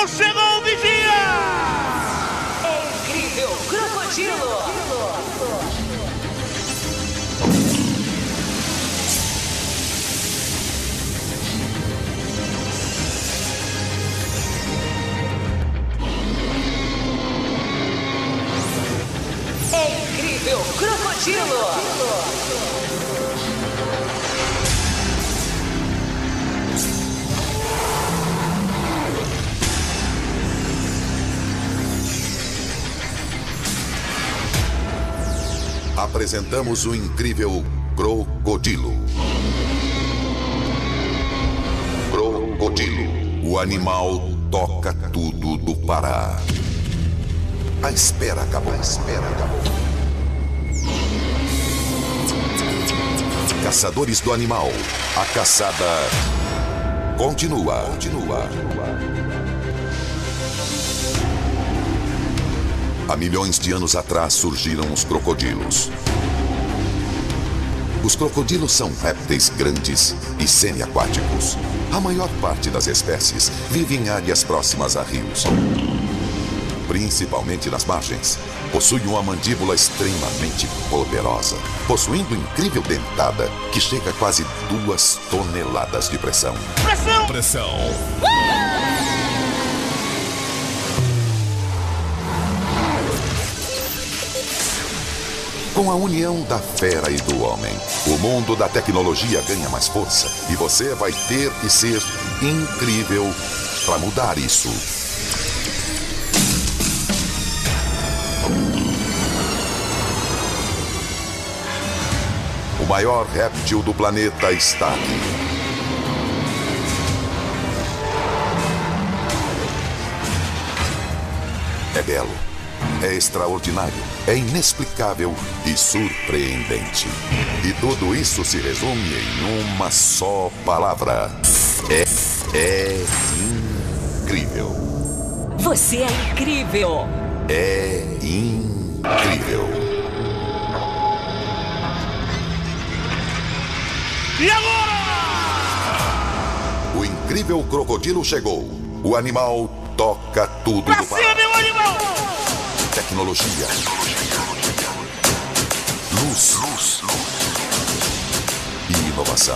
chegou o vigia! Incrível Crocodilo! Incrível Crocodilo! Apresentamos o incrível Crocodilo. Crocodilo, o animal toca tudo do Pará. A espera acabou. Caçadores do animal, a caçada continua. Há milhões de anos atrás surgiram os crocodilos. Os crocodilos são répteis grandes e semiaquáticos. A maior parte das espécies vive em áreas próximas a rios, principalmente nas margens. Possui uma mandíbula extremamente poderosa, possuindo incrível dentada que chega a quase 2 toneladas de pressão. Pressão! Com a união da fera e do homem, o mundo da tecnologia ganha mais força e você vai ter que ser incrível para mudar isso. O maior réptil do planeta está aqui. É belo, é extraordinário, é inexplicável e surpreendente. E tudo isso se resume em uma só palavra. É incrível. Você é incrível! É incrível. E agora? O incrível crocodilo chegou. O animal toca tudo Pra do cima, Pará. meu animal! Tecnologia. Luz. E inovação.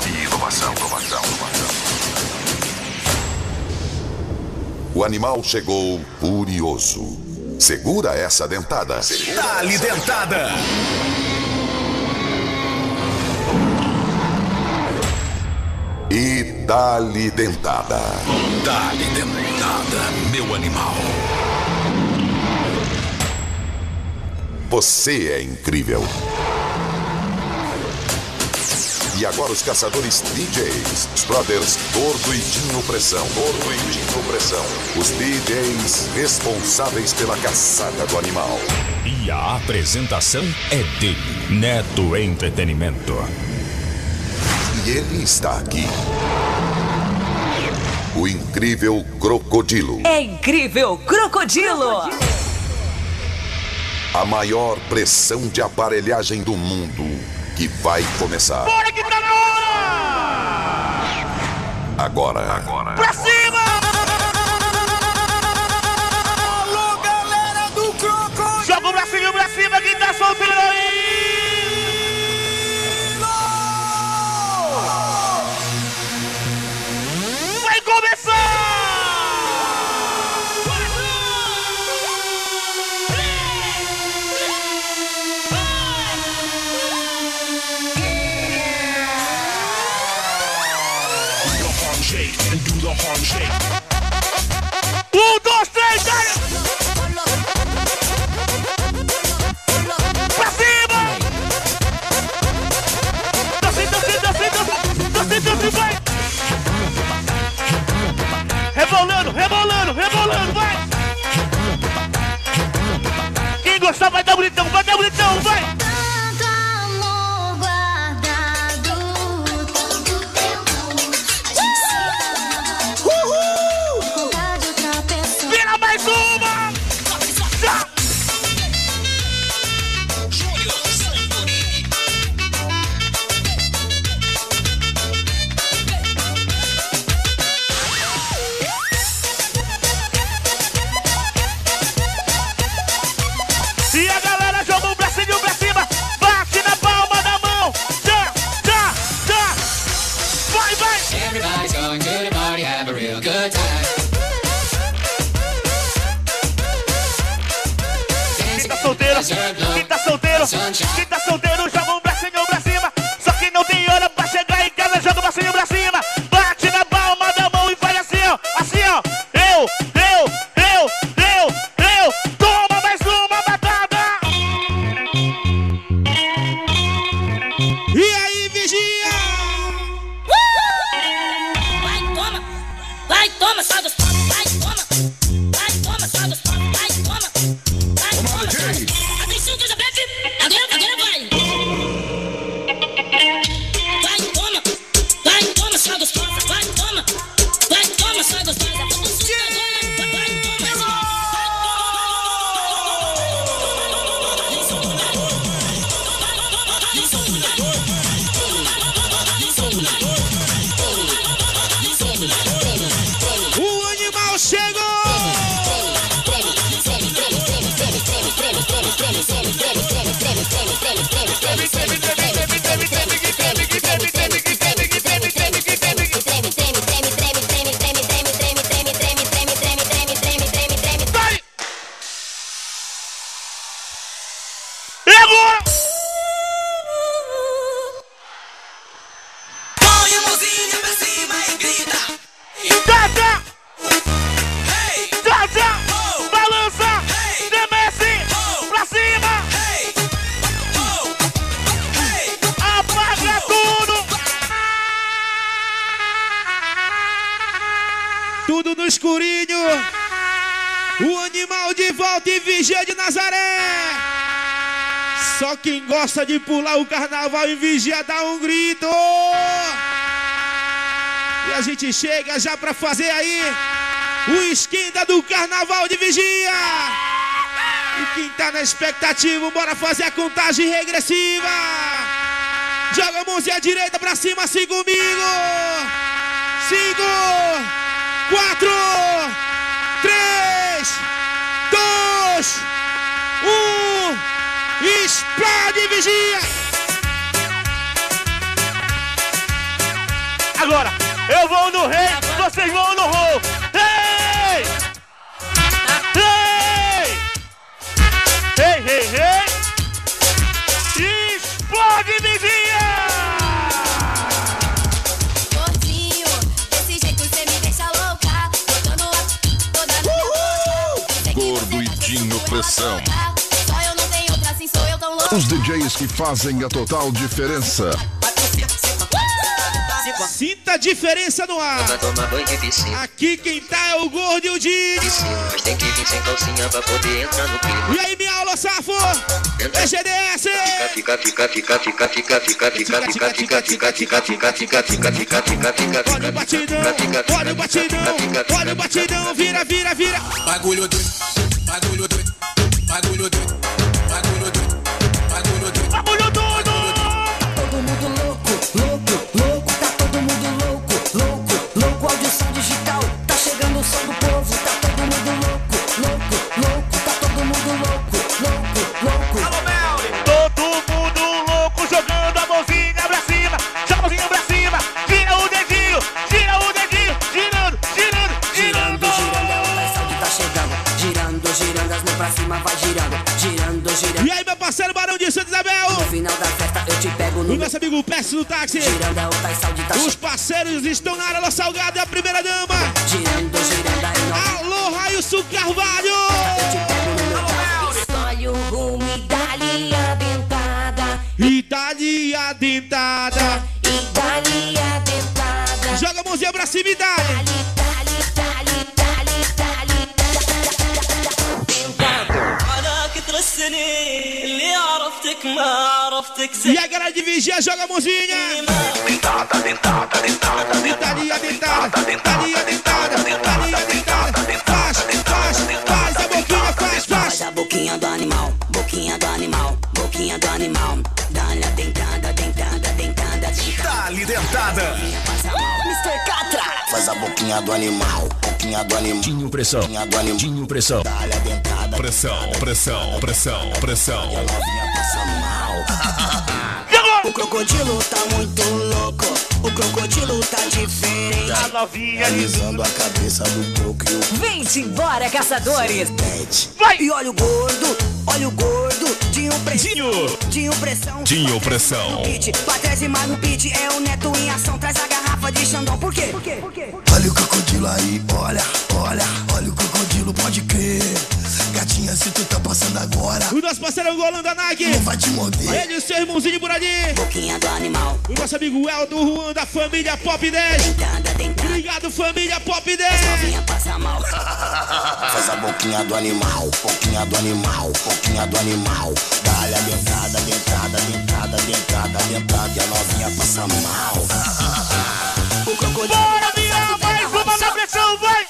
O animal chegou furioso. Segura essa dentada. Dá-lhe dentada! E dá-lhe dentada. Dá-lhe dentada, meu animal! Você é incrível. E agora os caçadores DJs, os brothers Gordo e Dinho Pressão. Os DJs responsáveis pela caçada do animal. E a apresentação é dele, Neto Entretenimento. E ele está aqui. O incrível Crocodilo. É incrível Crocodilo! A maior pressão de aparelhagem do mundo que vai começar. Bora que tá na hora! Agora. Pra cima! Alô, galera do Crocodilo! Joga o bracinho pra cima, quem tá solteiro aí! Vai começar! Um, dois, três, vai! Pra cima! Desce, vai! Rebolando, vai! Quem gostar vai dar bonitão, vai! Tanto amor guardado, tanto tempo. A gente se ama. Contar de outra pessoa. Vira mais uma! Já! real good time. Quem tá solteiro, quem tá solteiro, quem tá solteiro, joga um bracinho pra cima. Só que não tem hora pra chegar em casa, joga um bracinho pra cima. Bate na palma da mão e faz assim, ó. Assim, ó. Eu. Toma mais uma batata. E aí, vigia? Vai, toma, só dos panos, vai, toma, só dos panos, vai, toma. Atenção que eu já bebe, agora vai. Vai, toma, só dos panos, vai, toma, só dos panos. O animal chegou! E agora? Põe a mãozinha pra cima e grita. Tata, balança, desce, pra cima, apaga tudo. Tudo no escurinho. O animal de volta e Vigia de Nazaré. Só quem gosta de pular o carnaval em Vigia dá um grito. E a gente chega já pra fazer aí o esquenta do carnaval de Vigia. E quem tá na expectativa, bora fazer a contagem regressiva. Joga a mãozinha direita pra cima, assim comigo. 5, 4, 3, 2, 1. Explode, Vigia! Agora, eu vou no rei, vocês vão no roll. Hey! Hey! Explode, Vigia! Gordinho, desse jeito cê me deixa louca. Botando toda Gordo e Dinho Pressão. Só eu não tenho outra assim, sou eu tão louca. Os DJs que fazem a total diferença. Sinta a diferença no ar. Pra tomar banho de piscina. Aqui quem tá é o Gordo e o Dinho. Mas tem que vir sem calcinha pra poder entrar no clima. E aí, minha aula, Safo? É GDS! Olha o batidão, olha o batidão, vira. Bagulho doido. Bagulho tudo! Todo mundo louco, tá todo mundo louco, audição digital, tá chegando o som do povo, tá todo mundo louco, tá todo mundo louco. Todo mundo louco jogando a mãozinha pra cima, joga a mãozinha pra cima, gira o dedinho, girando. Girando, é o pessoal que tá chegando, girando, as mãos pra cima, vai girando. E aí, meu parceiro Barão de Santa Isabel? No final da festa eu te pego O no nosso amigo Péssimo do táxi. girando, é o pessoal de tá Os parceiros estão na área, Alô Salgado e a primeira dama. girando, aí não Alô, Railson Carvalho. eu te pego no meu carro. Escolhe o rumo e dá-lhe a dentada, Itália dentada. Joga a mãozinha pra cima e dá. انا كثر السنين اللي عرفتك ما عرفتك E زي a galera de Vigia joga a mãozinha. Itália dentada. Faz a boquinha, faz. Faz a boquinha do animal, dá-lhe a dentada. Dá-lhe dentada. Mr. Catra. Faz a boquinha do animal. Dinho Pressão. Dinho Pressão. Dá-lhe a dentada. Pressão. E a novinha passa mal. Chegou! O crocodilo tá muito louco. O crocodilo tá diferente. A novinha Alisando a cabeça do coco e o Vem-te embora, caçadores. pente. vai! E olha o gordo, Dinho Pressão. Dinho Pressão. Dinho Pressão. Patrese mais no beat, é o Neto em ação. Traz a garrafa de Xandão, por quê? Olha o crocodilo aí, olha o crocodilo, pode crer. Gatinha, se tu tá passando agora, O nosso parceiro Golão da Nike. não vai te morder. Ele e o seu irmãozinho por ali. Boquinha do animal. O nosso amigo Eldo Juan da família Pop 10. Dentada, dentada. Obrigado, família Pop 10. Novinha passa mal. Faz a boquinha do animal, boquinha do animal, boquinha do animal. Dá-lhe a dentada, dentada, dentada, dentada, dentada, e a novinha passa mal. O crocodilo. Bora, Biel! Mais uma na pressão, vai!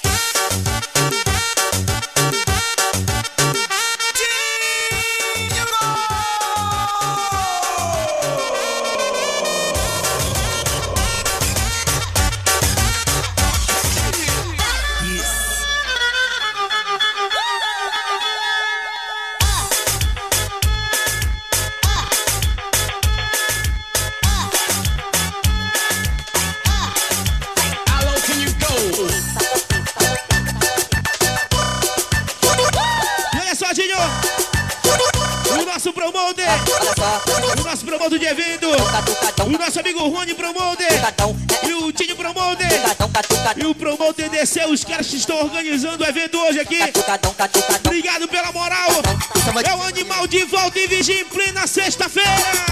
E olha só, Dinho. O nosso promoter. O nosso promotor de evento. O nosso amigo Rony Promoter. E o Dinho Promoter. E o promoter desceu. Os caras que estão organizando o evento hoje aqui. Obrigado pela moral. É o animal de volta e vigia em plena sexta-feira.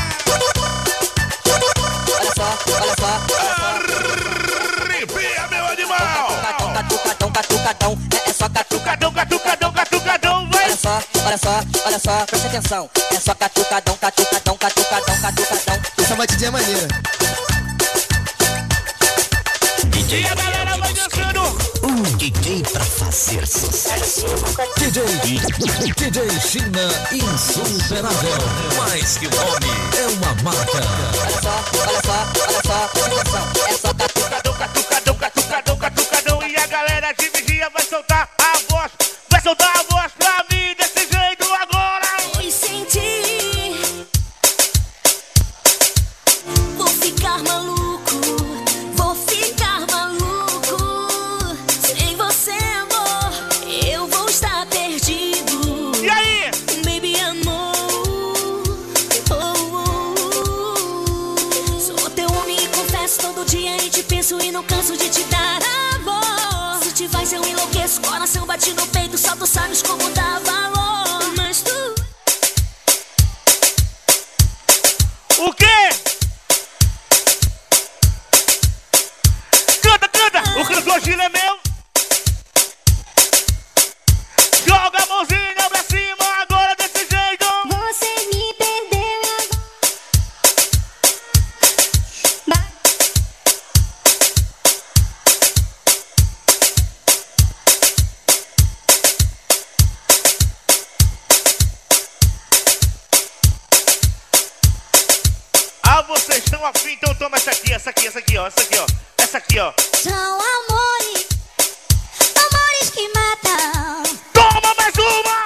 Arrepia, meu animal! É só Catucadão, catucadão, catucadão, vai! olha só, presta atenção. É só catucadão, catucadão, catucadão, catucadão. Essa batidinha é maneira. E a galera vai dançando! DJ pra fazer sucesso. DJ China insuperável. Mais que um nome, é uma marca. Olha só, presta atenção. É só Catucadão, catucadão, catucadão, catucadão. E a galera de vigia vai soltar a voz. Vai soltar a voz pra mim desse jeito agora! Oi, senti. Vou ficar maluco. Vou ficar maluco. Sem você, amor, eu vou estar perdido. E aí? Baby, amor. Sou teu homem e confesso todo dia e te penso e não canso de te dar amor. Se te vais eu enlouqueço, coração bate no peito, só tu sabes como dá valor. Mas tu O quê? Canta, canta! O crocodilo é meu! Joga a mãozinha pra cima agora desse jeito! você me perdeu Ah, vocês estão afim? Então toma essa aqui, ó. Essa aqui, ó. São amores, amores que matam. Toma mais uma!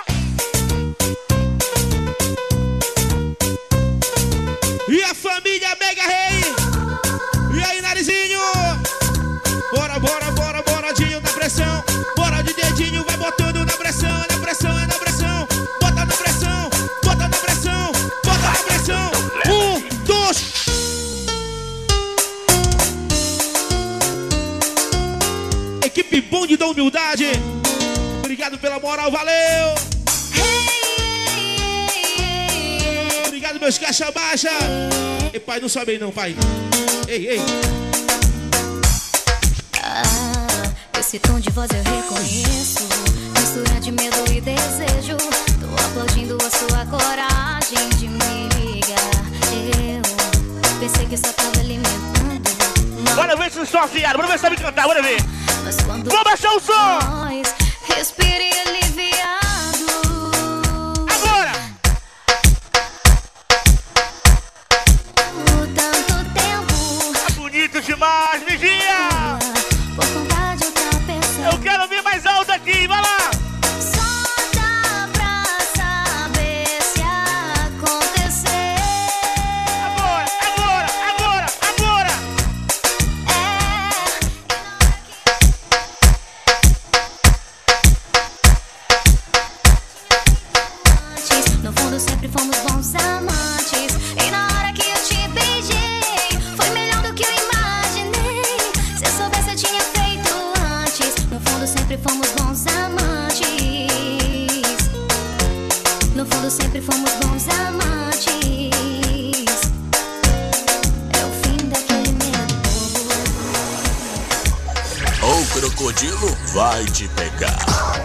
E a família Mega Rei. E aí, Narizinho. Bora, bora, bora, bora, Dinho na pressão. Bora de dedinho, vai botando na pressão, é na pressão, é na pressão. Bota na pressão, bota na pressão, bota na pressão. 1, 2. Equipe Bonde da Humildade. Obrigado pela moral, valeu. Obrigado, meus caixa baixa. Ei, pai, não sobe aí não, pai. Ei. Esse tom de voz eu reconheço, mistura de medo e desejo. Tô aplaudindo a sua coragem de me ligar. Eu pensei que só tava alimentando. Bora ver se vocês estão afiados, bora ver se sabe cantar, bora ver. Mas quando Vou baixar o som! nós respire aliviado. Agora! Por tanto tempo, Tá bonito demais, vigia! por conta de outra pessoa. Eu quero ouvir mais alto aqui, vai lá! Só dá pra saber se acontecer. Agora, agora! fundo sempre fomos bons amantes. E na hora que eu te beijei, foi melhor do que eu imaginei. Se eu soubesse eu tinha feito antes. No fundo sempre fomos bons amantes. No fundo sempre fomos bons amantes. É o fim daquele meu povo. O crocodilo vai te pegar.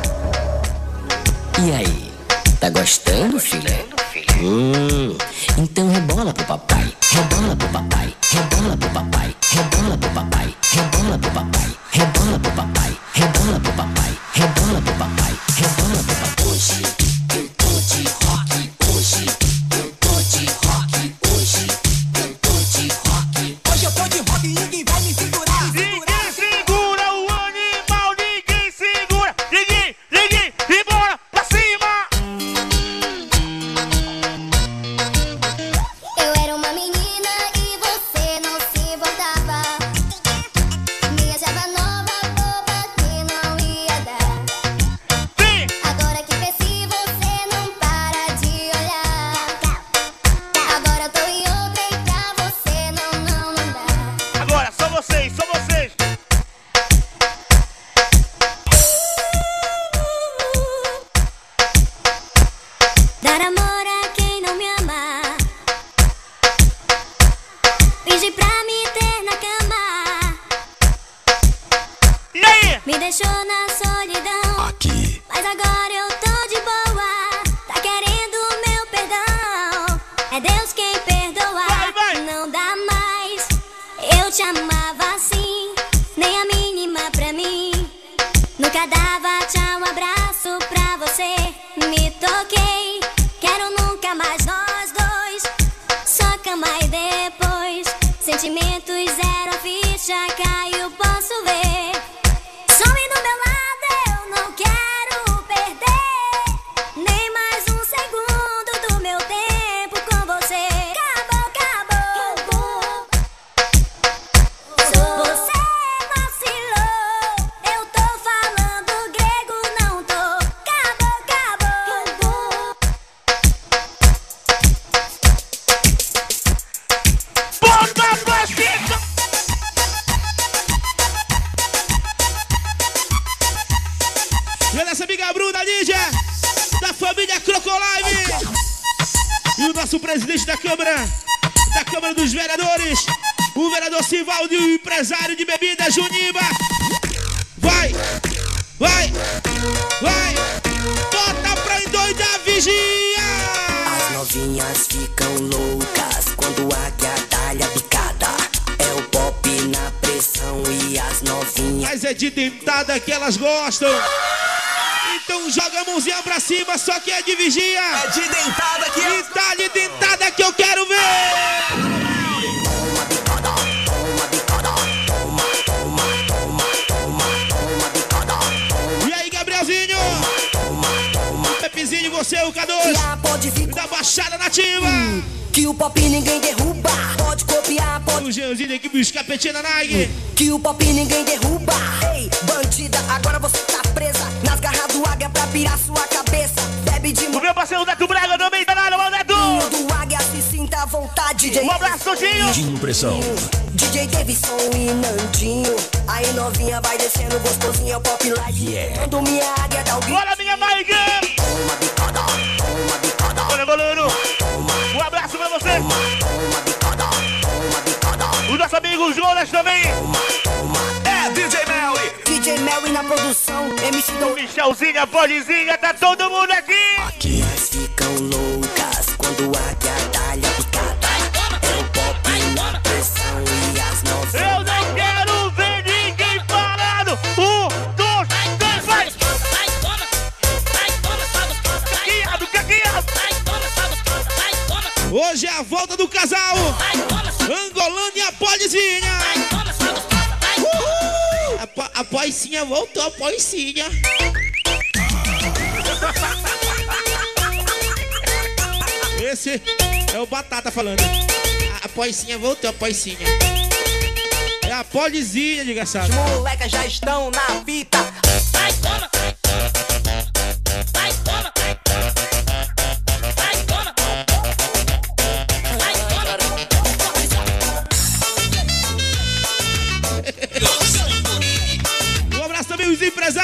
E aí, tá gostando, filha? Então rebola pro papai, rebola pro papai, rebola pro papai, rebola pro papai, rebola pro papai, rebola pro papai, rebola pro papai, rebola pro papai, rebola pro papai. Hoje eu tô de rock, hoje eu tô de rock, hoje eu tô de rock. Hoje eu tô de rock e ninguém vai me segurar. Ninguém segura o animal, ninguém segura. Ninguém, e bora pra cima. Eu era uma menina e você não se importava. Me achava nova, boba, que não ia dar. Vem. Agora que cresci, você não para de olhar. Agora eu tô em outra e pra você não dá. Agora, só vocês, só vocês. Dar amor a quem não me ama. Pedir pra me ter na cama. E aí? Me deixou na solidão. Aqui. Mas agora eu tô de boa. Tá querendo o meu perdão. É Deus quem perdoa. Vai. Não dá mais. Eu te amava assim, nem a mínima pra mim. Nunca dava tchau, abraço pra você. Me toquei, quero nunca mais nós dois. Só cama e depois sentimentos zero, a ficha caiu, posso ver. Some do meu lado, eu não quero perder nem mais um segundo do meu tempo com você. Acabou. Você vacilou, eu tô falando grego, não tô. Acabou. Bota pra cima. E a nossa amiga Bruna Lídia, da família Crocolive. E o nosso presidente da Câmara dos Vereadores, o vereador Sivaldo e o empresário de bebidas, Juniba. Vai. Bota pra endoidar a vigia. As novinhas ficam loucas quando a águia dá-lhe a picada. É o pop na pressão e as novinhas. Mas é de dentada que elas gostam. Então joga a mãozinha pra cima, só que é de vigia. É de dentada que E tá de dentada que eu quero ver. Toma bicada, toma bicada, toma bicada. E aí, Gabrielzinho? Pepezinho, você, o K2 Já pode vir da Baixada Nativa. que o pop ninguém derruba. Pode copiar, pode. O Jeanzinho da equipe dos Capetinha da Nike. Que o pop ninguém derruba. Ei, bandida, agora você tá presa nas garras do águia pra pirar sua cabeça. Bebe de O meu parceiro Neto Braga também tá na área, mano, Neto. do águia, se sinta à vontade. DJ Um abraço, Totinho. Dinho Pressão. DJ Davidson e Nandinho. Aí novinha vai descendo gostosinho, é o pop live. Quando minha águia dá o grito. Bora, minha Mike. Toma bicada, toma bicada. Olha, goleiro. Um abraço pra você. Toma bicada, toma bicada. O nosso amigo Jonas também. é DJ Melly. DJ Melly na produção, MC O Dom. Michelzinha, Polizinha, tá todo mundo aqui. Aqui. Ficam loucas quando a águia dá-lhe a picada. É o pop na pressão e as novinhas. Eu não quero ver ninguém parado. 1, 2, 3, vai. Caqueado. Hoje é a volta do casal Angolano e a Polizinha. A Policinha voltou, a Policinha. Esse é o Batata falando. A Policinha voltou, a Policinha. É a Polizinha, desgraçado. Molecas já estão na fita.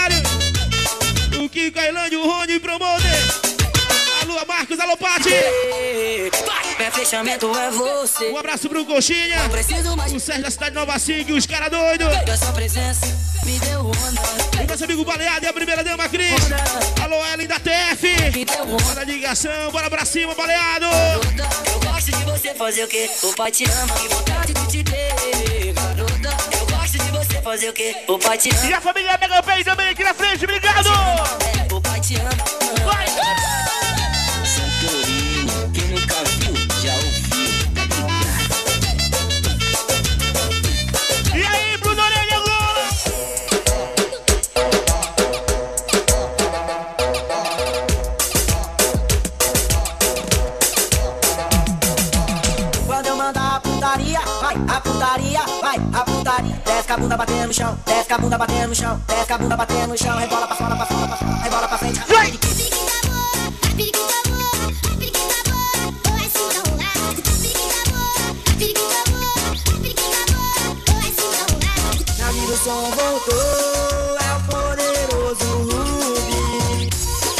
Mário. O Kiko, a Ilândia, o Rony, o Promoter. Alô, Marcos, alô, Pati. Meu fechamento é você. Um abraço pro Coxinha. O Sérgio da cidade de Nova Sig, os caras doidos. Sua presença me deu onda. O nosso amigo Baleado e a primeira dama, Cris. Alô, Ellen da TF. Bora ligação, bora pra cima, Baleado. Eu gosto de você fazer o que? O pai te ama, que vontade de te ter, garota. Eu gosto de você fazer o que? O pai te ama. E a família Mega Pay também aqui na frente, obrigado. O pai te ama. Vai. Santorini, quem nunca viu, já ouviu. E aí, Bruno Orelha, Quando eu mandar a putaria, vai, a putaria, vai, a putaria. Desce com a bunda batendo no chão, desce com a bunda batendo no chão, desce com a bunda batendo no chão, rebola pra fora, pra fora, pra fora, rebola pra frente. vai. Amigo, o som voltou, é o poderoso Rubi.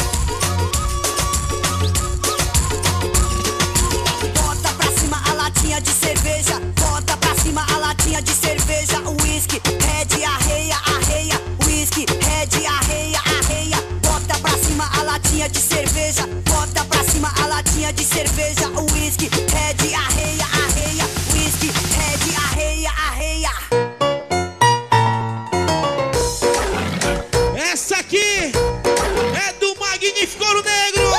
Bota pra cima a latinha de cerveja, bota pra cima a latinha de cerveja. Whisky, red, arreia, arreia. Whisky, red, arreia, arreia. Bota pra cima a latinha de cerveja, bota pra cima a latinha de cerveja. Whisky, red, arreia, arreia. Whisky, red, arreia, arreia. Essa aqui é do Magnífico Ouro Negro.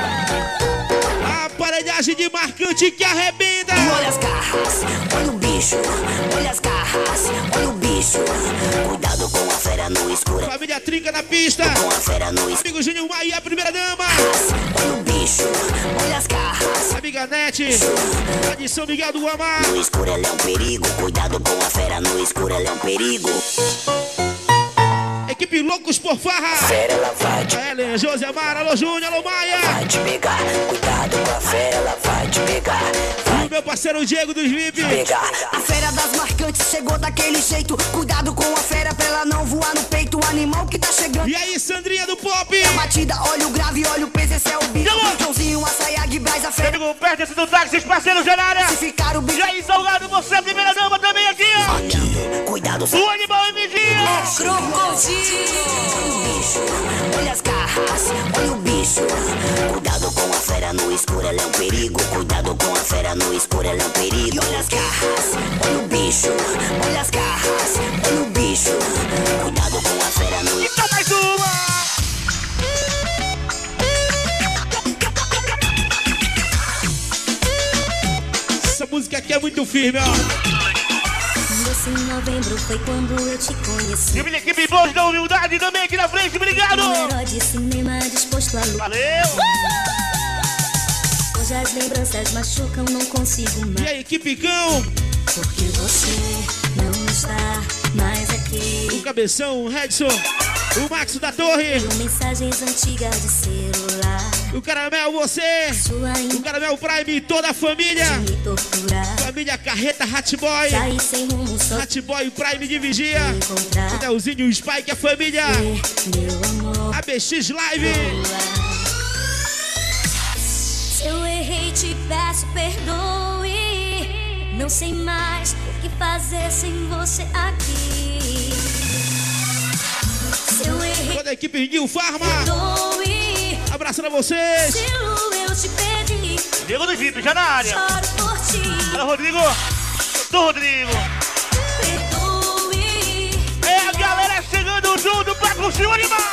A aparelhagem de marcante que arrebenta. Olha as garras, olha o bicho. Olha as garras, olha o bicho. Cuidado com a fera no escuro. Família Trinca na pista. Com a fera no escuro. Amigo Júnior Maia, a primeira dama. Olha o bicho, olha as garras. Amiga Nete, lá de São Miguel do Guamá. No escuro ela é um perigo. Cuidado com a fera no escuro, ela é um perigo. Equipe Loucos por Farra. Fera ela vai te Ellen, José Amara, alô Júnior, alô Maia. vai te pegar. Cuidado com a fera, ela vai te pegar. O meu parceiro Diego dos VIP. Pegar. A fera das marcantes chegou daquele jeito. Cuidado com a fera pra ela não voar no peito. O animal que tá chegando. E aí, Sandrinha do Pop. A batida, olha o grave, olha o peso, esse é o bicho. Joãozinho, a saia de Braz, a fera. Amigo, perto do táxi, os parceiros já na área. Se ficar o bicho. E aí, Salgado, você é a primeira dama também aqui, ó. Aqui, cuidado, O animal é vigia. crocodilo. Olha o bicho, olha as garras, olha o bicho. Cuidado com a fera no escuro, ela é um perigo. Cuidado com a fera no escuro, ela é um perigo. Olha as garras, olha o bicho. Olha as garras, olha o bicho. Cuidado com a fera no escuro. Então mais uma. Essa música aqui é muito firme, ó. Doce em novembro foi quando eu te conheci. E minha equipe Bons da Humildade também aqui na frente, obrigado. Um herói de cinema disposto a lutar. Valeu. Hoje as lembranças machucam, não consigo E mais. aí, equipe Cão. Porque você não está mais aqui. O Cabeção, o Redson. O Max da Torre. Tenho mensagens antigas de celular. O Caramel, você. Sua O Caramel Prime e toda a família. me torturar. Família Carreta Hatboy. Saí sem rumo, só Hatboy Prime de Vigia. encontrar. O Nelzinho, o Spike, a família. Meu amor. ABX Live. Se eu errei, te peço perdoe. Não sei mais o que fazer sem você aqui. Se eu errei, Toda a equipe Nil Farma. perdoe. Abraçando a vocês. Se eu te pedi, Diego dos VIP, já na área. choro por ti. Fala, Rodrigo. Doutor Rodrigo. Perdoe. É a galera chegando junto pra curtir o animal.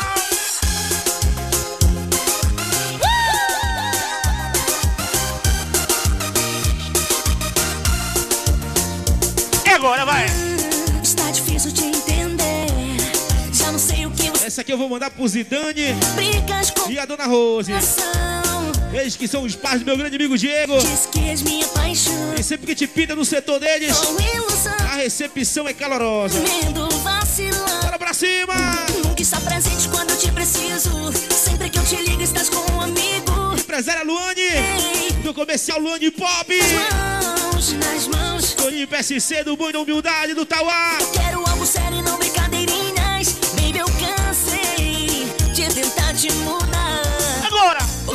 E agora, vai. Está difícil de entender. Já não sei o que você Essa aqui eu vou mandar pro Zidane brigas com e a Dona Rose. coração. Eles que são os pais do meu grande amigo Diego. Diz que és minha paixão. E sempre que te pinta no setor deles, Sou ilusão. a recepção é calorosa. Medo vacilando. Bora pra cima! Nunca está presente quando eu te preciso. Sempre que eu te ligo, estás com um amigo. Empresária Luane, do comercial Luane Pop. Nas mãos. Toninho PSC, do Boi da Humildade, do Tauá. Quero algo sério e não brincadeirinhas. Baby, eu cansei.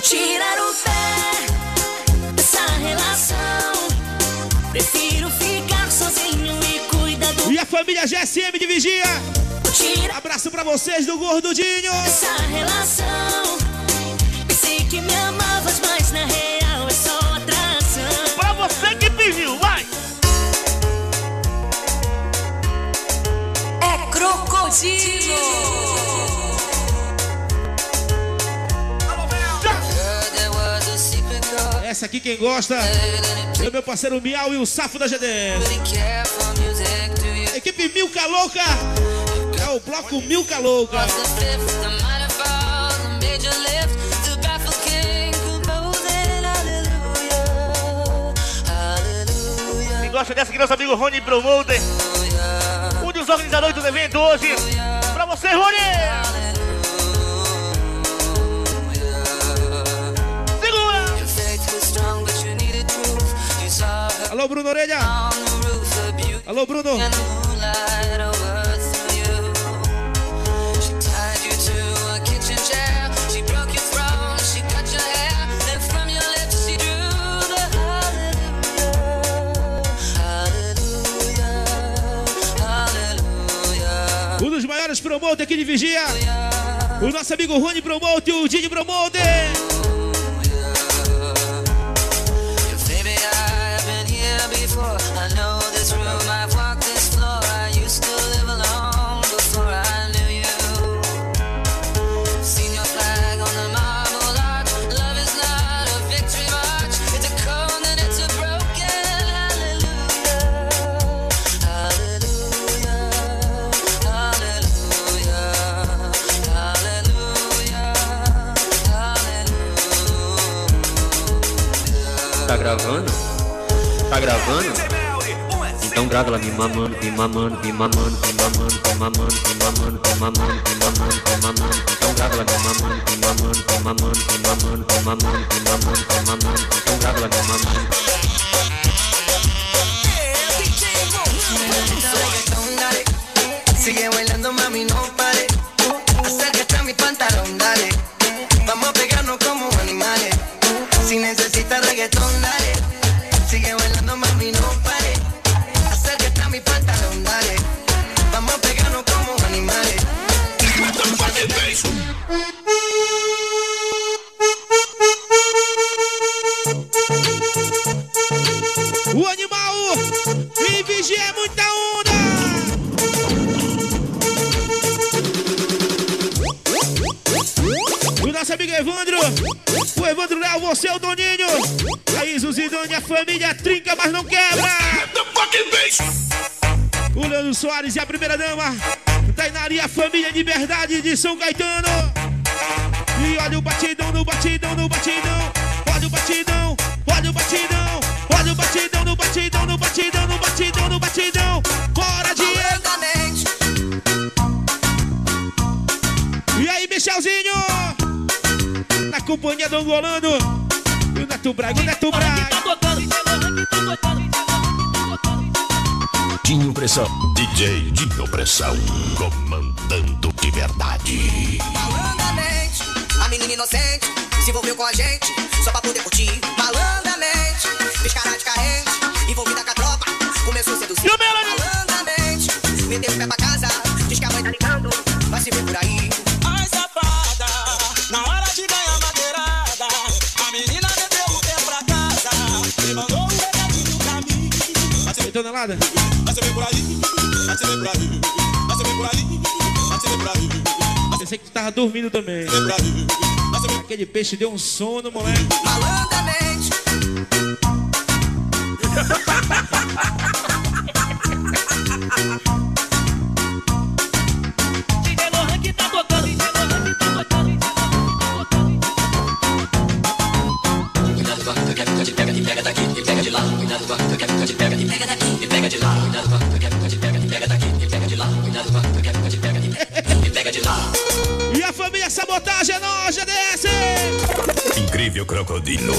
tirar o pé dessa relação. Prefiro ficar sozinho e cuidar do... E a família GSM de Vigia. Abraço pra vocês do Gordudinho. Essa relação. Pensei que me amavas, mas na real é só atração. Pra você que pediu, vai! É Crocodilo. Essa aqui quem gosta é o meu parceiro Miau e o Safo da GDS. Equipe Milka Louca. É o bloco Milka Louca. Quem gosta dessa aqui, nosso amigo Rony Promoter, um dos organizadores do evento hoje. Pra você, Rony! Alô, Bruno Orelha. Alô, Bruno. Um dos maiores promoters aqui de Vigia. O nosso amigo Rony Promoter e o Didi Promoter. I know this room, I've walked this floor. I used to live alone before I knew you. Seen your flag on the marble arch. Love is not a victory march. It's a cold and it's a broken hallelujah. Hallelujah. Hallelujah. Hallelujah. Tá gravando? Tá gravando? Então grava ela me mamando, me mamando, me mamando, me mamando, me mamando, me mamando, me mamando, me mamando, me mamando. Então grava ela me mamando, me mamando, me mamando, me mamando, me mamando, me mamando, me mamando. Então grava ela me mamando. Sigue bailando, mami, no pare. Acércate a mi pantalón, dale. Vamos a pegarnos como animales. Si necesitas reggaetón, dale. Sigue bailando, mami, no pare. Acércate a mi pantalón, dale. Vamos a pegarnos como animales. O animal em Vigia é muita onda. O nosso amigo Evandro. O Evandro Léo, você é o Doninho. Thaís, o Zidane, a família trinca, mas não quebra. O Leandro Soares e a primeira dama Tainari, a família Liberdade de São Caetano. E olha o batidão no batidão, no batidão. Olha o batidão, olha o batidão. Olha o batidão no batidão, no batidão, no batidão, no batidão. Bora, Diego! E aí, Michelzinho? Na companhia do Angolano. E o Neto Braga, o Neto Braga. Dinho Pressão, DJ Dinho Pressão, comandando de verdade. Malandramente, a menina inocente se envolveu com a gente só pra poder curtir. Malandramente, fez cara de carente, envolvida com a tropa, começou a seduzir. Malandramente, meteu o pé pra casa, diz que a mãe tá ligando, vai se ver por aí. Ai, safada, na hora de ganhar madeirada, a menina meteu o pé pra casa, me mandou um recadinho pra mim. Vai ser tonelada? Vai se ver por aí, vai se ver por aí, vai se ver por aí, vai se ver por aí. Pensei que tu tava dormindo também. Aquele peixe deu um sono, moleque. Malandramente. DJ Lohan que tá tocando, DJ Lohan que tá tocando. Cuidado, vai, eu quero que eu te pega daqui e pega de lá. Cuidado, vai, eu quero que eu te pega daqui e pega de lá. Cuidado, vai, eu quero que eu te pega daqui e pega de lá. Cuidado, vai, eu quero que eu te pega e pega de lá. E a família Sabotagem é nós, GDS! Incrível Crocodilo.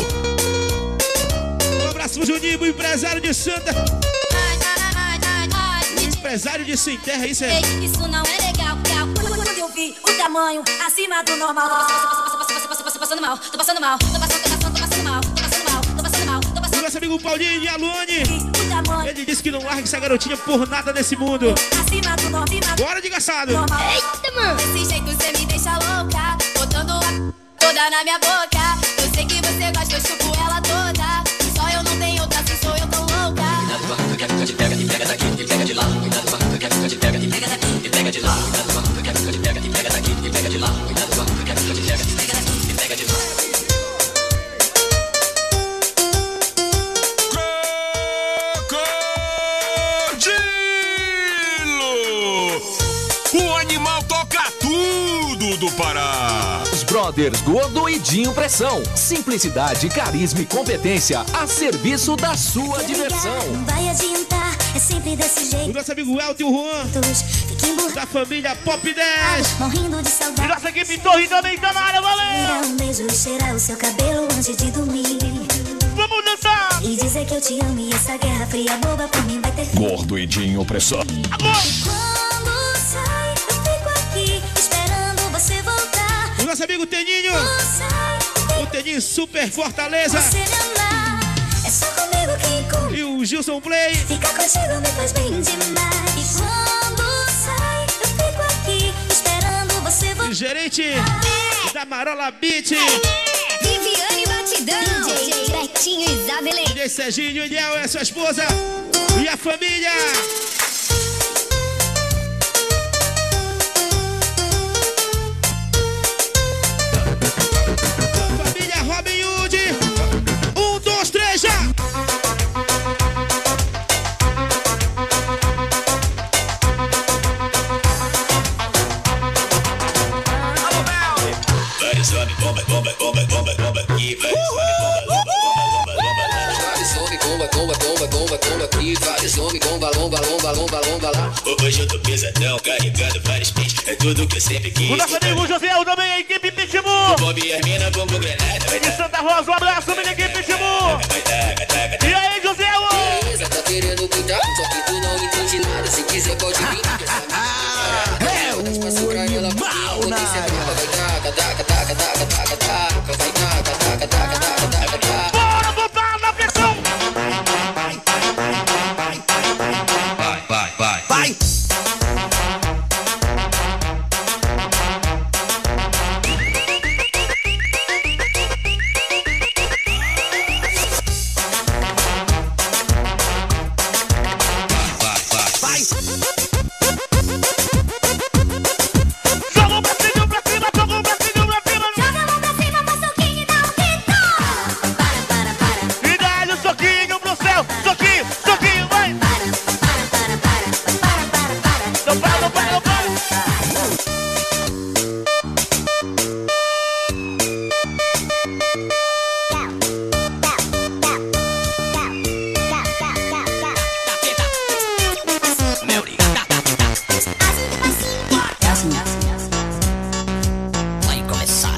Um abraço pro Juninho, empresário de Santa. Empresário de Sem Terra, isso é? Isso não é legal. Quando eu vi o tamanho acima do normal, tô passando mal, tô passando mal, tô passando mal. O nosso amigo Paulinho e a Luane, ele disse que não larga essa garotinha por nada nesse mundo. Acima do normal. Bora de gastado. Eita, mano. Desse jeito você me deixa louca, botando a toda na minha boca. Eu sei que você gosta, eu chupo ela toda. Só eu não tenho outra, se sou eu tô louca. Cuidado com a ruga que a ruga te pega e pega daqui e pega de lá. Cuidado com a ruga que a ruga te pega e pega daqui e pega de lá. Cuidado com a ruga que a ruga te pega e pega daqui e pega de lá. Cuidado com a ruga que a ruga te pega e pega daqui e pega de lá. O animal toca tudo do Pará. Os Brothers Gordo e Dinho Pressão. Simplicidade, carisma e competência a serviço da sua diversão. Não vai adiantar, é sempre desse jeito. O nosso amigo Elton e o Juan, da família Pop 10. Morrendo de E saudade. nossa equipe Torre também tá na área, valeu! Dar um beijo e cheirar o seu cabelo antes de dormir. Vamos dançar! E dizer que eu te amo e essa guerra fria boba por mim vai ter fim. Gordo e Dinho Pressão. Quando sai, eu fico aqui esperando você voltar. O nosso amigo Teninho, o Teninho Super Fortaleza. Você me amar, é só comigo que conta. E o Gilson Play. Ficar contigo me faz bem demais. E quando sai, eu fico aqui esperando você voltar. O gerente da Marola Beat. Viviane Batidão, DJ Betinho e Isabelê. DJ Serginho Daniel é sua esposa e a família. Família Robin Hood. 1, 2, 3, já! Vários homens, bomba aqui, vários homens, bomba aqui, vários homens, bomba lá. Hoje eu tô pesadão, carregando vários pentes, é tudo que eu sempre quis. O nosso amigo José também, a equipe Pitbull. Bomba e as mina, bomba granada. De Santa Rosa, um abraço, minha equipe Pitbull. E aí, José? Beleza, tá querendo cuidar, só que tu não entende nada. Se quiser pode vir. É o animal na área. Bora botar na pressão! Vai! Joga pra cima, pra cima, joga pra cima, pra cima. Joga a mão pra cima, faz soquinho e dá um grito. Para. E dá-lhe o soquinho pro céu. Soquinho, vai. Para. Não para. Vai começar.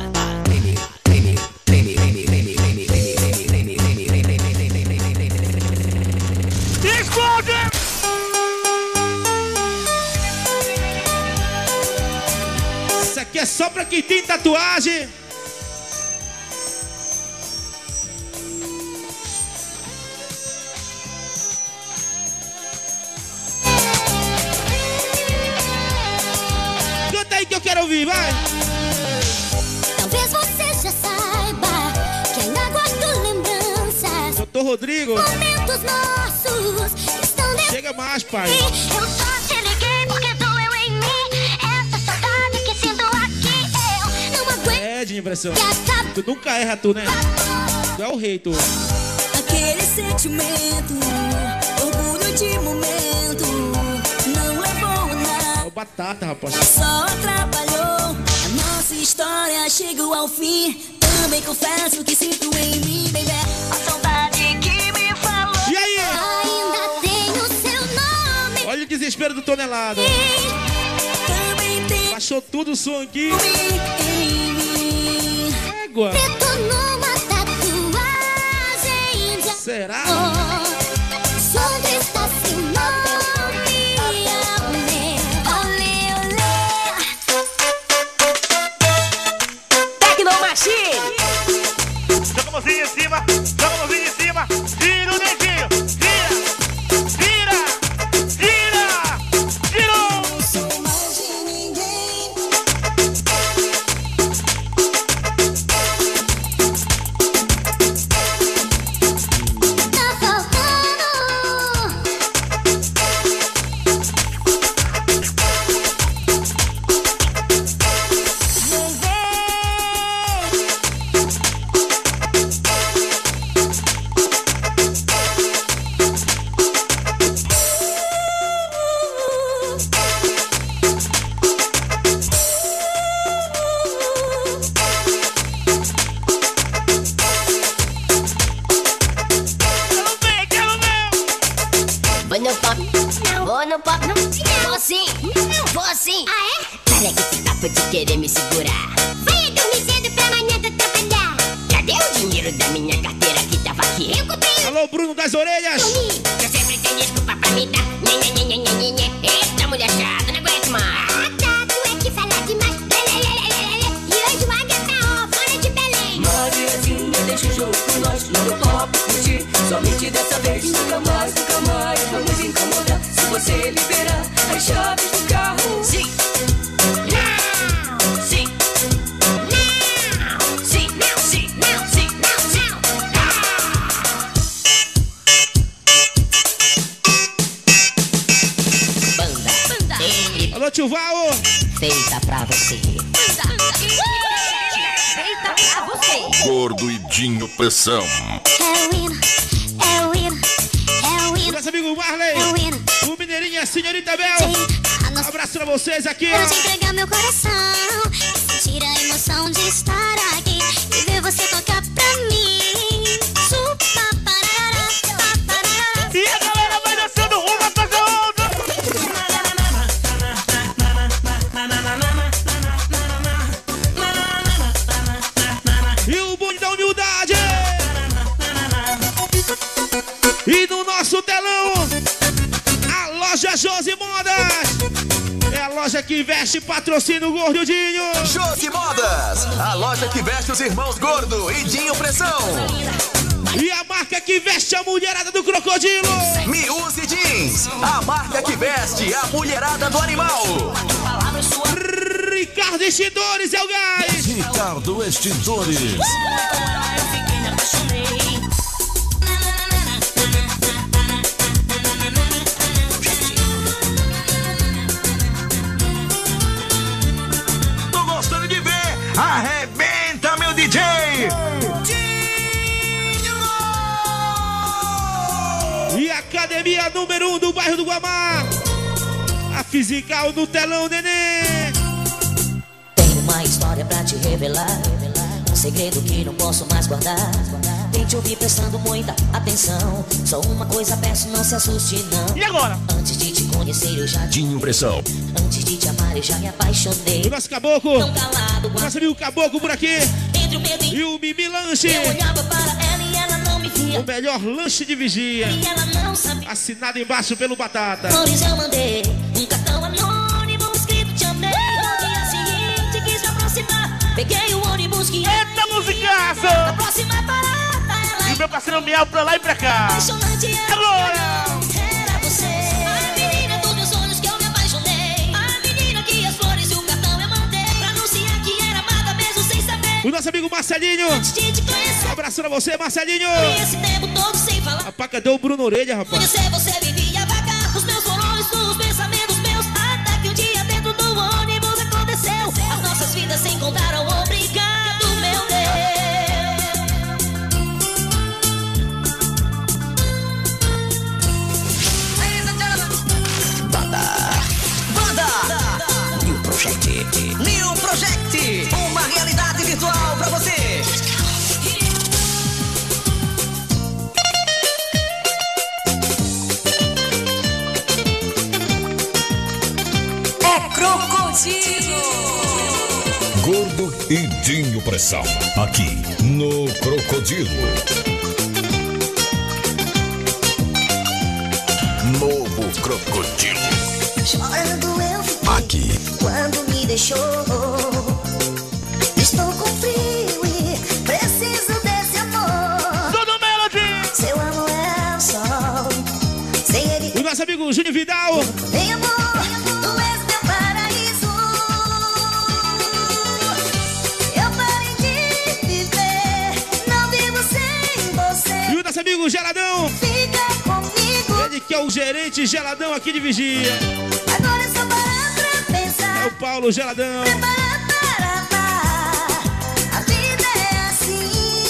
Explode! Isso aqui é só pra quem tem tatuagem. Canta aí que eu quero ouvir, vai. Talvez você já saiba que ainda guardo lembranças. Doutor Rodrigo, Momentos nossos estão dentro. chega mais, pai. Eu só te liguei porque doeu em mim. Essa saudade que sinto aqui. Eu não aguento. É, de impressão. Tu nunca erra, tu, né? Tu é o rei, tu. Aquele sentimento, orgulho de momento, não levou a nada. É o batata, rapaz. Só atrapalhou. A nossa história chegou ao fim. Também confesso que sinto em mim, baby, a saudade que me falou. E aí? Ainda tenho seu nome. Olha o desespero do Tonelada. Também tem Baixou tudo o som aqui. em mim. Égua. Preto numa tatuagem de Será? amor. Sobre esta sintonia. mãozinha em cima, joga a mãozinha em cima, gira o dedinho, gira, gira, gira, girou. Não sou mais de ninguém. Tá faltando. Vou no pop, vou no pop, vou assim. Ah, é? Para com esse papo de querer me segurar. Vai dormir cedo pra amanhã tu trabalhar. Cadê o dinheiro da minha carteira que tava aqui? Eu comprei. Alô, Bruno das Orelhas. Eu sempre tenho desculpa pra me dar. Nhe. Eita, mulher chata, não aguento mais. Ah, tá, tu é que fala demais. E hoje o águia tá fora de Belém. Mariazinha, deixa o jogo com nós. No pop, curtir. Somente dessa vez. Nunca mais vamos incomodar. Se você liberar as chaves do carro. Sim. Não. Sim. Não. Sim, não, sim, não, sim, não, sim. Banda. Alô, tio Val. Feita pra você. Feita pra você. Gordo e Dinho Pressão. Nosso amigo Marley. O Mineirinho, a senhorita Bel. Abraço pra vocês aqui. Quero te entregar meu coração e sentir a emoção de estar aqui e ver você tocar pra mim. E a galera vai dançando uma atrás da outra. E o bonde da humildade. E no nosso telão, a loja Josi Modas. É a loja que veste e patrocina o Gordo e o Dinho. Josi Modas, a loja que veste os irmãos Gordo e Dinho Pressão. E a marca que veste a mulherada do Crocodilo. Miúzi Jeans, a marca que veste a mulherada do animal. Ricardo Extintores é o gás. Ricardo Extintores. Tô gostando de ver, arrebenta meu DJ. E a academia número 1 do bairro do Guamá. A Physical no telão, neném. Tenho uma história pra te revelar, um segredo que não posso mais guardar. Tente ouvir prestando muita atenção. Só uma coisa peço, não se assuste não. E agora? Antes de te conhecer eu já Dinho Pressão. Antes de te amar eu já me apaixonei. O nosso caboclo. Tão calado, Nosso amigo caboclo por aqui. entre o medo E o Mimi Lanche. eu olhava para ela e ela não me via. O melhor lanche de vigia. E ela não sabia. Assinado embaixo pelo Batata. Flores eu mandei, um cartão anônimo escrito te amei. No dia seguinte quis me aproximar. Peguei o ônibus que Eita, musicaço! na próxima parada ela E o meu parceiro Miau pra lá e pra cá. apaixonante era. Agora! Era você, a menina dos meus sonhos que eu me apaixonei. A menina que as flores e o cartão eu mandei pra anunciar que era amada mesmo sem saber. O nosso amigo Marcelinho. Antes de te conhecer, Um abraço pra você, Marcelinho. esse tempo todo sem falar. A paca deu o Bruno Orelha, rapaz. Conhecer você vivia vagar. Os meus porões, os pensamentos meus. Até que um dia dentro do ônibus aconteceu. As nossas vidas se encontraram. Obrigado, meu Deus. New Project. New Project. Uma realidade virtual pra você. É Crocodilo. Gordo e Dinho Pressão. Aqui no Crocodilo. Novo Crocodilo. Chorando eu fiquei Aqui. quando me deixou. Estou com frio e preciso desse amor. amigo Geladão. Fica comigo. Ele que é o gerente Geladão aqui de Vigia. Agora é só parar pra pensar. É o Paulo Geladão. Prepara para amar. A vida é assim.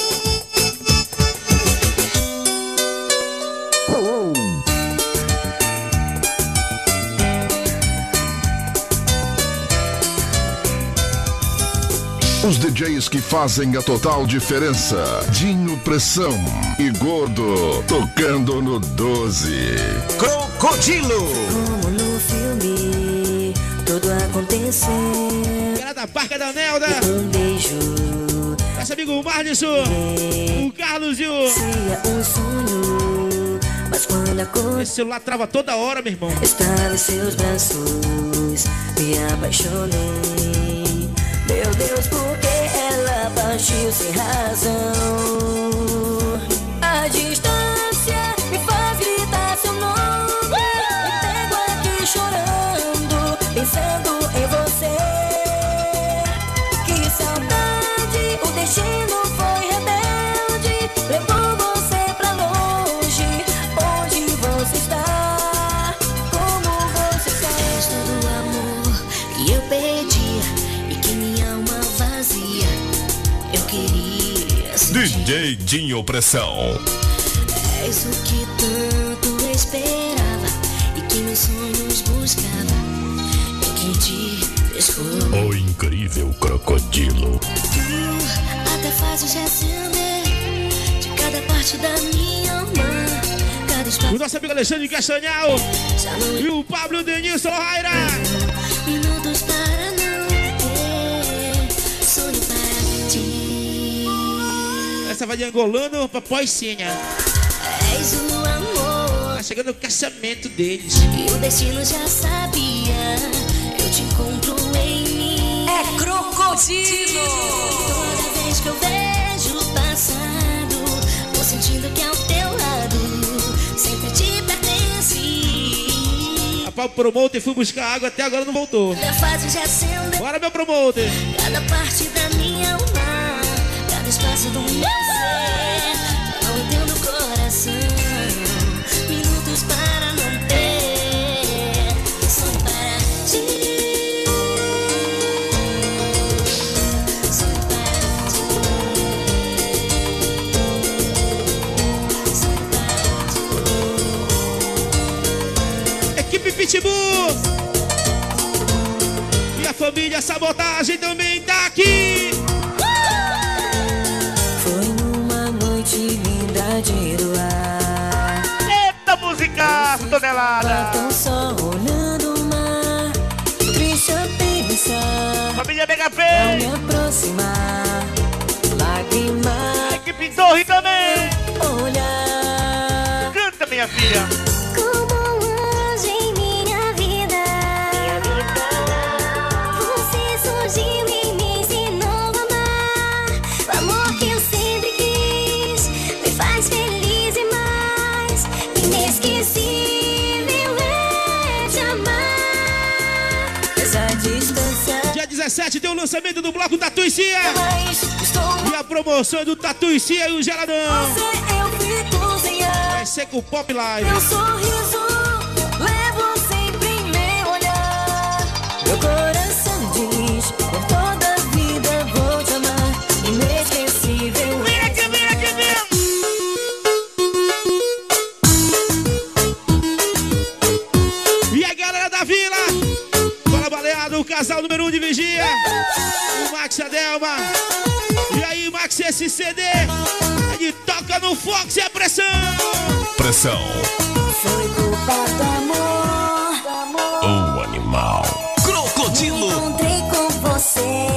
Os DJs que fazem a total diferença. Dinho Pressão e Gordo tocando no 12. Crocodilo. Como no filme, tudo aconteceu. Galera da Barca da Nelda. Um beijo. Nosso amigo Marlisson. O Carlos e o... Seria um sonho, mas quando aconteceu, esse celular trava toda hora, meu irmão. estava em seus braços, me apaixonei. Meu Deus, por que ela partiu sem razão? A distância me faz gritar seu nome. Me pego aqui chorando, pensando em você. Que saudade, o destino foi rebelde. Levou você pra longe, onde você está? Como você está? És todo o amor que eu perdi. Eu queria sentir. DJ Dinho Pressão. És o que tanto esperava e que meus sonhos buscava. É quem te descobriu. O incrível Crocodilo. Até fazes acender de cada parte da minha alma. Cada espaço. O nosso amigo Alexandre Castanhal. E o Pablo Denilson Raira. Minutos para não ter sonho para ti. Essa vai de angolano pra pós-senha. És o amor. Tá chegando o casamento deles. E o destino já sabia. Eu te encontro em mim. É Crocodilo. Toda vez que eu vejo o passado, vou sentindo que ao teu lado sempre te pertence. Rapaz, o promoter foi buscar água, até agora não voltou. Cada fase já acende. Bora, meu promoter. Cada parte da minha alma, cada espaço do meu ser, ao teu coração. Minutos para não ter sonho para ti. Sonho para ti. Sonho para ti. Equipe Pitbull. E a família Sabotagem também tá aqui. Foi numa noite linda de luar. Eita, musicaço, tonelada. Então só olhando o mar, triste a pensar. Família Mega Ao P. me aproximar, lágrimas, Equipe Torre também. olhar. Canta, minha filha. Como um anjo em minha vida. Você surgiu e me ensinou a amar. O amor que eu sempre quis me faz feliz e mais. Inesquecível é te amar. Essa distância, Dia 17 tem o lançamento do bloco Tatu e Cia. mas estou E a promoção do Tatu e Cia e o Geladão. você, eu fico sem ar. Vai ser com o Pop Live. Meu sorriso levo sempre em meu olhar. Meu coração diz, por toda a vida vou te amar. Inesquecível. Vem aqui, vem aqui, vem. E a galera da Vila. Fala baleado, o casal número 1 de Vigia. O Max e a Delma. E aí, Max, esse CD. Ele toca no Fox e a pressão. Pressão. Foi culpa do amor. O animal. Crocodilo. Encontrei com você.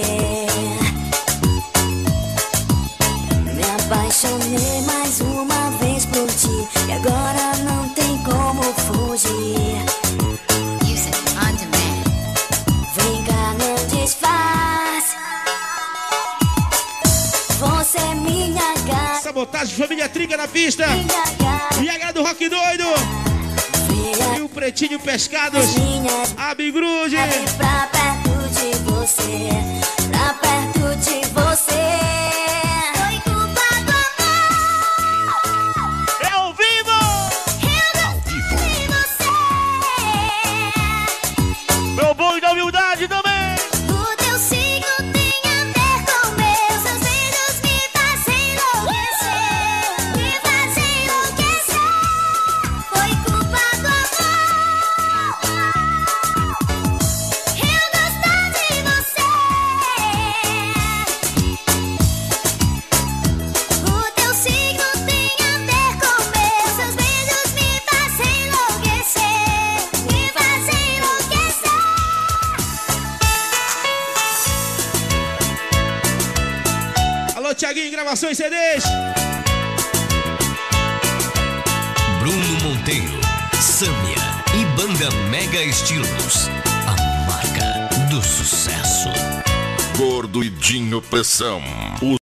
Me apaixonei mais uma vez por ti. E agora não tem como fugir. Music on demand. Vem cá, não disfarce. Você é minha gata. Sabotagem, família Trinca na pista. Minha gata. E a galera do Rock Doido. E o Pretinho Pescados. Minhas Abigrude. vem pra perto de você. Pra perto de você. Foi culpa do amor. Thiaguinho, gravações CDs. Bruno Monteiro, Sâmia e Banda Mega Estilos. A marca do sucesso. Gordo e Dinho Pressão.